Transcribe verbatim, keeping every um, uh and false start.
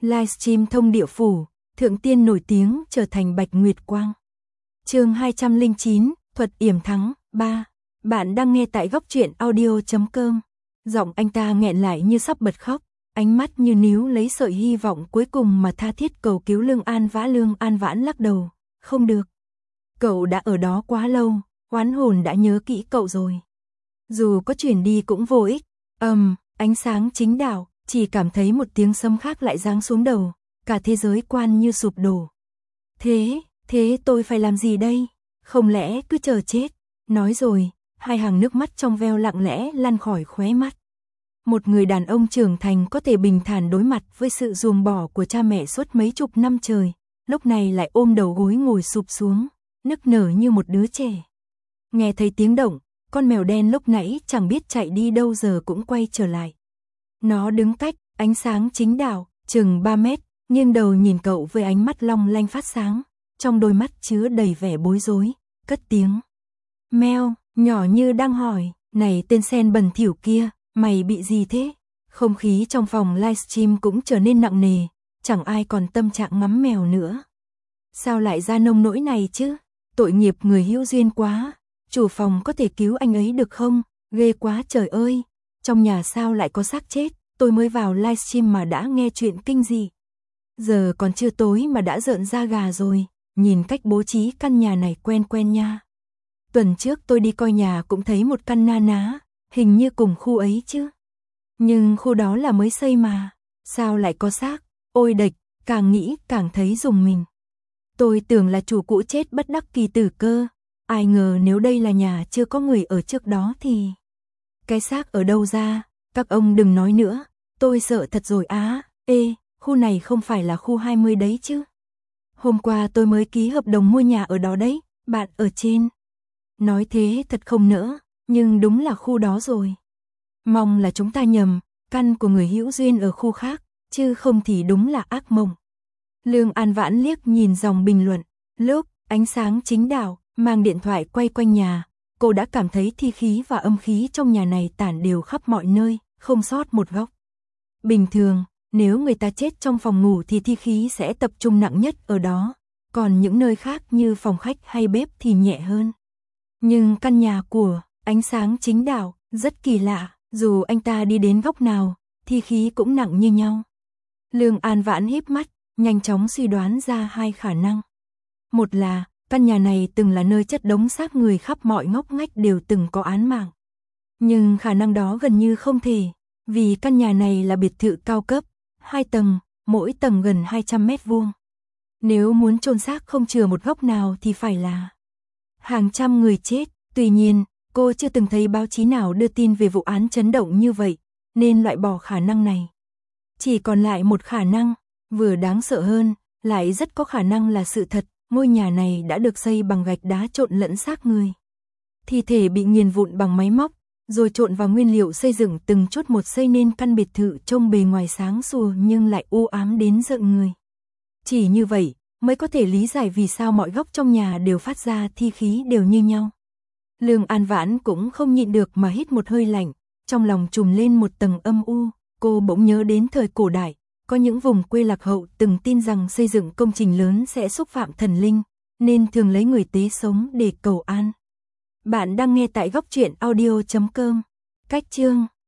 Livestream thông địa phủ, thượng tiên nổi tiếng trở thành Bạch Nguyệt Quang. Chương hai trăm lẻ chín, thuật yểm thắng, ba. Bạn đang nghe tại góc truyện audio chấm com. Giọng anh ta nghẹn lại như sắp bật khóc, ánh mắt như níu lấy sợi hy vọng cuối cùng mà tha thiết cầu cứu Lương An Vã. Lương An Vãn lắc đầu, không được. Cậu đã ở đó quá lâu, oán hồn đã nhớ kỹ cậu rồi. Dù có chuyển đi cũng vô ích. Ầm, um, ánh sáng chính đạo, chỉ cảm thấy một tiếng sấm khác lại giáng xuống đầu, cả thế giới quan như sụp đổ. Thế, thế tôi phải làm gì đây? Không lẽ cứ chờ chết? Nói rồi, hai hàng nước mắt trong veo lặng lẽ lăn khỏi khóe mắt. Một người đàn ông trưởng thành có thể bình thản đối mặt với sự ruồng bỏ của cha mẹ suốt mấy chục năm trời, lúc này lại ôm đầu gối ngồi sụp xuống, nức nở như một đứa trẻ. Nghe thấy tiếng động, con mèo đen lúc nãy chẳng biết chạy đi đâu giờ cũng quay trở lại. Nó đứng cách ánh sáng chính đạo, chừng ba mét, nghiêng đầu nhìn cậu với ánh mắt long lanh phát sáng, trong đôi mắt chứa đầy vẻ bối rối, cất tiếng. Meo, nhỏ như đang hỏi, này tên sen bẩn thỉu kia, mày bị gì thế? Không khí trong phòng livestream cũng trở nên nặng nề, chẳng ai còn tâm trạng ngắm mèo nữa. Sao lại ra nông nỗi này chứ? Tội nghiệp người hữu duyên quá, chủ phòng có thể cứu anh ấy được không? Ghê quá trời ơi, trong nhà sao lại có xác chết? Tôi mới vào livestream mà đã nghe chuyện kinh dị. Giờ còn chưa tối mà đã rợn da gà rồi, nhìn cách bố trí căn nhà này quen quen nha. Tuần trước tôi đi coi nhà cũng thấy một căn na ná, hình như cùng khu ấy chứ. Nhưng khu đó là mới xây mà, sao lại có xác? Ôi địch, càng nghĩ càng thấy rùng mình. Tôi tưởng là chủ cũ chết bất đắc kỳ tử cơ, ai ngờ nếu đây là nhà chưa có người ở trước đó thì... Cái xác ở đâu ra? Các ông đừng nói nữa, tôi sợ thật rồi á. Ê, khu này không phải là khu hai mươi đấy chứ? Hôm qua tôi mới ký hợp đồng mua nhà ở đó đấy, bạn ở trên. Nói thế thật không nỡ, nhưng đúng là khu đó rồi. Mong là chúng ta nhầm, căn của người hữu duyên ở khu khác, chứ không thì đúng là ác mộng. Lương An Vãn liếc nhìn dòng bình luận, lúc ánh sáng chính đạo, mang điện thoại quay quanh nhà, cô đã cảm thấy thi khí và âm khí trong nhà này tản đều khắp mọi nơi, không sót một góc. Bình thường, nếu người ta chết trong phòng ngủ thì thi khí sẽ tập trung nặng nhất ở đó, còn những nơi khác như phòng khách hay bếp thì nhẹ hơn. Nhưng căn nhà của ánh sáng chính đạo rất kỳ lạ, dù anh ta đi đến góc nào, thi khí cũng nặng như nhau. Lương An Vãn híp mắt, nhanh chóng suy đoán ra hai khả năng. Một là, căn nhà này từng là nơi chất đống xác người khắp mọi ngóc ngách đều từng có án mạng. Nhưng khả năng đó gần như không thể, vì căn nhà này là biệt thự cao cấp, hai tầng, mỗi tầng gần hai trăm mét vuông. Nếu muốn chôn xác không chừa một góc nào thì phải là hàng trăm người chết. Tuy nhiên, cô chưa từng thấy báo chí nào đưa tin về vụ án chấn động như vậy, nên loại bỏ khả năng này. Chỉ còn lại một khả năng, vừa đáng sợ hơn, lại rất có khả năng là sự thật, ngôi nhà này đã được xây bằng gạch đá trộn lẫn xác người. Thi thể bị nghiền vụn bằng máy móc, rồi trộn vào nguyên liệu xây dựng từng chút một xây nên căn biệt thự trông bề ngoài sáng sủa nhưng lại u ám đến rợn người. Chỉ như vậy mới có thể lý giải vì sao mọi góc trong nhà đều phát ra thi khí đều như nhau. Lương An Vãn cũng không nhịn được mà hít một hơi lạnh, trong lòng trùm lên một tầng âm u, cô bỗng nhớ đến thời cổ đại, có những vùng quê lạc hậu từng tin rằng xây dựng công trình lớn sẽ xúc phạm thần linh, nên thường lấy người tế sống để cầu an. Bạn đang nghe tại góc truyện audio chấm com. Cách chương